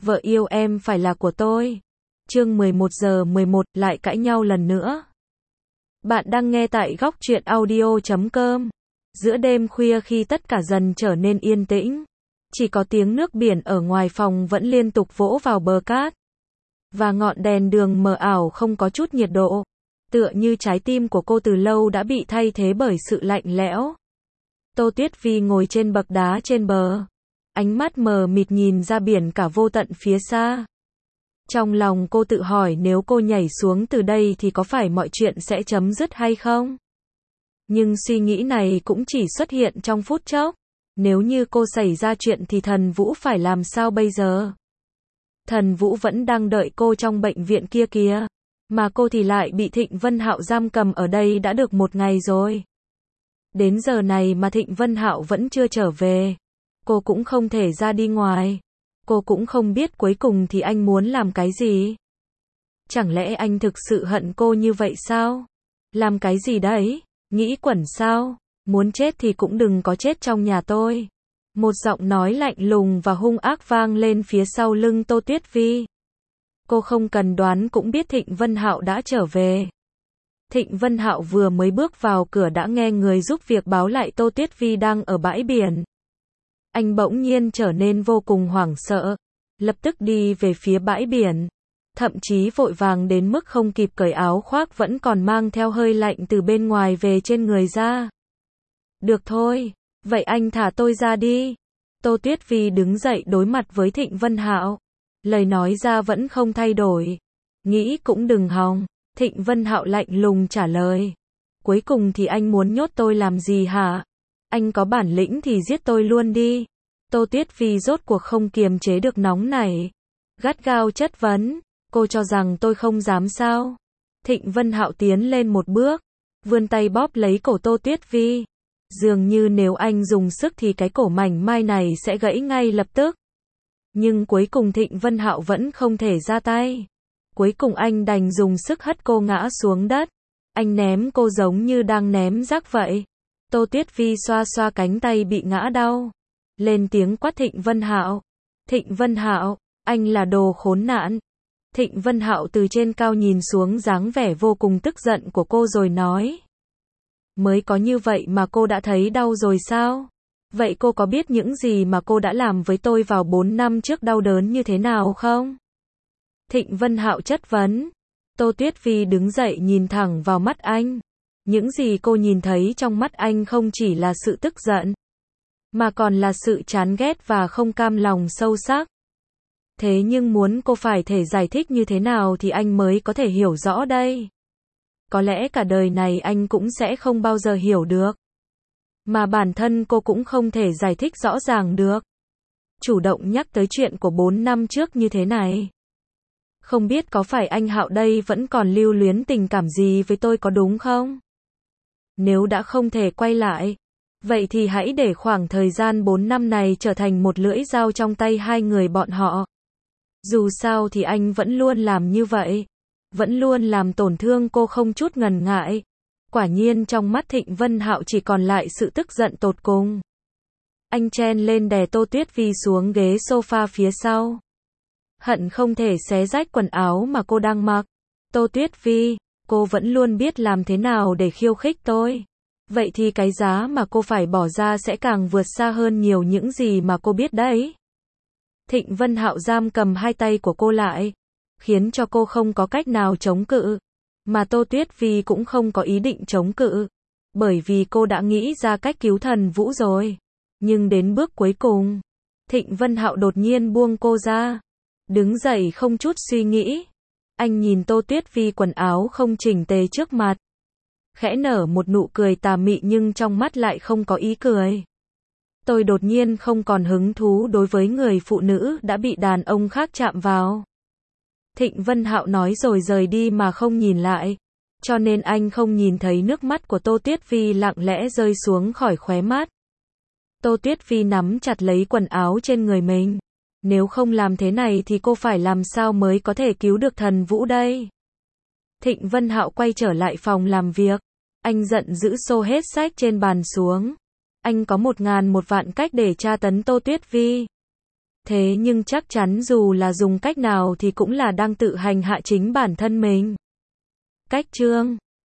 vợ yêu em phải là của tôi. Chương 11:11 lại cãi nhau lần nữa. Bạn đang nghe tại góc truyện audio.com. Giữa đêm khuya khi tất cả dần trở nên yên tĩnh, chỉ có tiếng nước biển ở ngoài phòng vẫn liên tục vỗ vào bờ cát. Và ngọn đèn đường mờ ảo không có chút nhiệt độ, tựa như trái tim của cô từ lâu đã bị thay thế bởi sự lạnh lẽo. Tô Tuyết Vi ngồi trên bậc đá trên bờ, ánh mắt mờ mịt nhìn ra biển cả vô tận phía xa. Trong lòng cô tự hỏi nếu cô nhảy xuống từ đây thì có phải mọi chuyện sẽ chấm dứt hay không? Nhưng suy nghĩ này cũng chỉ xuất hiện trong phút chốc. Nếu như cô xảy ra chuyện thì Thần Vũ phải làm sao bây giờ? Thần Vũ vẫn đang đợi cô trong bệnh viện kia kìa. Mà cô thì lại bị Thịnh Vân Hạo giam cầm ở đây đã được 1 ngày rồi. Đến giờ này mà Thịnh Vân Hạo vẫn chưa trở về. Cô cũng không thể ra đi ngoài. Cô cũng không biết cuối cùng thì anh muốn làm cái gì. Chẳng lẽ anh thực sự hận cô như vậy sao? Làm cái gì đấy? Nghĩ quẩn sao? Muốn chết thì cũng đừng có chết trong nhà tôi. Một giọng nói lạnh lùng và hung ác vang lên phía sau lưng Tô Tuyết Vi. Cô không cần đoán cũng biết Thịnh Vân Hạo đã trở về. Thịnh Vân Hạo vừa mới bước vào cửa đã nghe người giúp việc báo lại Tô Tuyết Vi đang ở bãi biển. Anh bỗng nhiên trở nên vô cùng hoảng sợ, lập tức đi về phía bãi biển, thậm chí vội vàng đến mức không kịp cởi áo khoác vẫn còn mang theo hơi lạnh từ bên ngoài về trên người ra. Được thôi, vậy anh thả tôi ra đi. Tô Tuyết Vi đứng dậy đối mặt với Thịnh Vân Hạo, lời nói ra vẫn không thay đổi. Nghĩ cũng đừng hòng. Thịnh Vân Hạo lạnh lùng trả lời. Cuối cùng thì anh muốn nhốt tôi làm gì hả? Anh có bản lĩnh thì giết tôi luôn đi. Tô Tuyết Vi rốt cuộc không kiềm chế được nóng nảy, gắt gao chất vấn, cô cho rằng tôi không dám sao? Thịnh Vân Hạo tiến lên một bước, vươn tay bóp lấy cổ Tô Tuyết Vi. Dường như nếu anh dùng sức thì cái cổ mảnh mai này sẽ gãy ngay lập tức. Nhưng cuối cùng Thịnh Vân Hạo vẫn không thể ra tay. Cuối cùng anh đành dùng sức hất cô ngã xuống đất. Anh ném cô giống như đang ném rác vậy. Tô Tuyết Vi xoa xoa cánh tay bị ngã đau, lên tiếng quát Thịnh Vân Hạo. Thịnh Vân Hạo, anh là đồ khốn nạn. Thịnh Vân Hạo từ trên cao nhìn xuống dáng vẻ vô cùng tức giận của cô rồi nói. Mới có như vậy mà cô đã thấy đau rồi sao? Vậy cô có biết những gì mà cô đã làm với tôi vào 4 năm trước đau đớn như thế nào không? Thịnh Vân Hạo chất vấn. Tô Tuyết Vi đứng dậy nhìn thẳng vào mắt anh. Những gì cô nhìn thấy trong mắt anh không chỉ là sự tức giận, mà còn là sự chán ghét và không cam lòng sâu sắc. Thế nhưng muốn cô phải thể giải thích như thế nào thì anh mới có thể hiểu rõ đây. Có lẽ cả đời này anh cũng sẽ không bao giờ hiểu được. Mà bản thân cô cũng không thể giải thích rõ ràng được. Chủ động nhắc tới chuyện của 4 năm trước như thế này. Không biết có phải anh Hạo đây vẫn còn lưu luyến tình cảm gì với tôi có đúng không? Nếu đã không thể quay lại, vậy thì hãy để khoảng thời gian 4 năm này trở thành một lưỡi dao trong tay hai người bọn họ. Dù sao thì anh vẫn luôn làm như vậy. Vẫn luôn làm tổn thương cô không chút ngần ngại. Quả nhiên trong mắt Thịnh Vân Hạo chỉ còn lại sự tức giận tột cùng. Anh chen lên đè Tô Tuyết Vi xuống ghế sofa phía sau. Hận không thể xé rách quần áo mà cô đang mặc. Tô Tuyết Vi, cô vẫn luôn biết làm thế nào để khiêu khích tôi. Vậy thì cái giá mà cô phải bỏ ra sẽ càng vượt xa hơn nhiều những gì mà cô biết đấy. Thịnh Vân Hạo giam cầm hai tay của cô lại, khiến cho cô không có cách nào chống cự. Mà Tô Tuyết Vi cũng không có ý định chống cự, bởi vì cô đã nghĩ ra cách cứu Thần Vũ rồi. Nhưng đến bước cuối cùng, Thịnh Vân Hạo đột nhiên buông cô ra, đứng dậy không chút suy nghĩ. Anh nhìn Tô Tuyết Vi quần áo không chỉnh tề trước mặt, khẽ nở một nụ cười tà mị nhưng trong mắt lại không có ý cười. Tôi đột nhiên không còn hứng thú đối với người phụ nữ đã bị đàn ông khác chạm vào. Thịnh Vân Hạo nói rồi rời đi mà không nhìn lại, cho nên anh không nhìn thấy nước mắt của Tô Tuyết Vi lặng lẽ rơi xuống khỏi khóe mắt. Tô Tuyết Vi nắm chặt lấy quần áo trên người mình. Nếu không làm thế này thì cô phải làm sao mới có thể cứu được Thần Vũ đây? Thịnh Vân Hạo quay trở lại phòng làm việc. Anh giận dữ xô hết sách trên bàn xuống. Anh có 1001 vạn cách để tra tấn Tô Tuyết Vi. Thế nhưng chắc chắn dù là dùng cách nào thì cũng là đang tự hành hạ chính bản thân mình. Cách chương